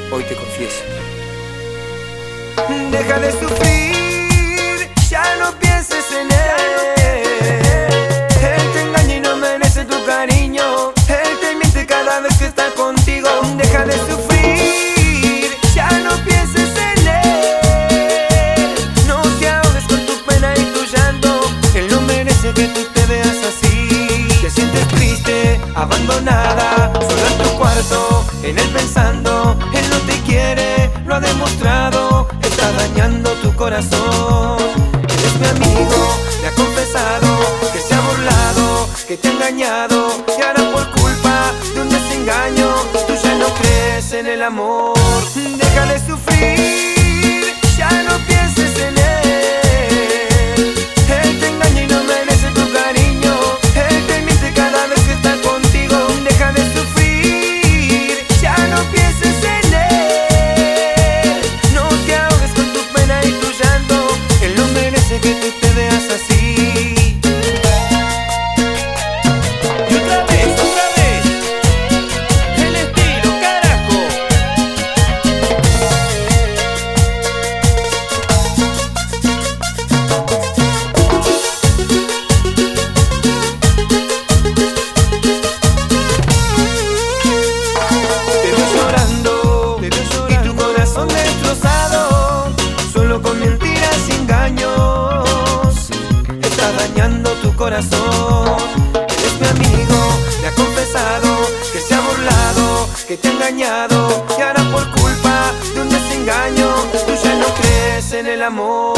Hoy te confieso. Deja de sufrir, ya no pienses en él. Él te engaña y no merece tu cariño. Él te miente cada vez que está contigo. Deja de sufrir, ya no pienses en él. No te ahogues con tu pena y tu llanto. Él no merece que tú te veas así. Te sientes triste, abandonada, sola en tu cuarto, en él pensando. Él no te quiere, lo ha demostrado. Está dañando tu corazón. Él es mi amigo, me ha confesado que se ha burlado, que te ha engañado. Y ahora por culpa de un desengaño tú ya no crees en el amor. Deja de sufrir, ya no pienses en él. Él te engaña y no merece tu cariño. Él te miente cada vez que está contigo. Deja de sufrir, ya no pienses en él. No te ahogues con tu pena y tu llanto. Él no merece que tú te veas así. Y otra vez, el estilo, carajo. Te veo llorando y tu corazón destrozado, solo con mentiras y engaños. Está dañando tu corazón. Él es mi amigo, me ha confesado que se ha burlado, que te ha engañado. Y ahora por culpa de un desengaño tú ya no crees en el amor.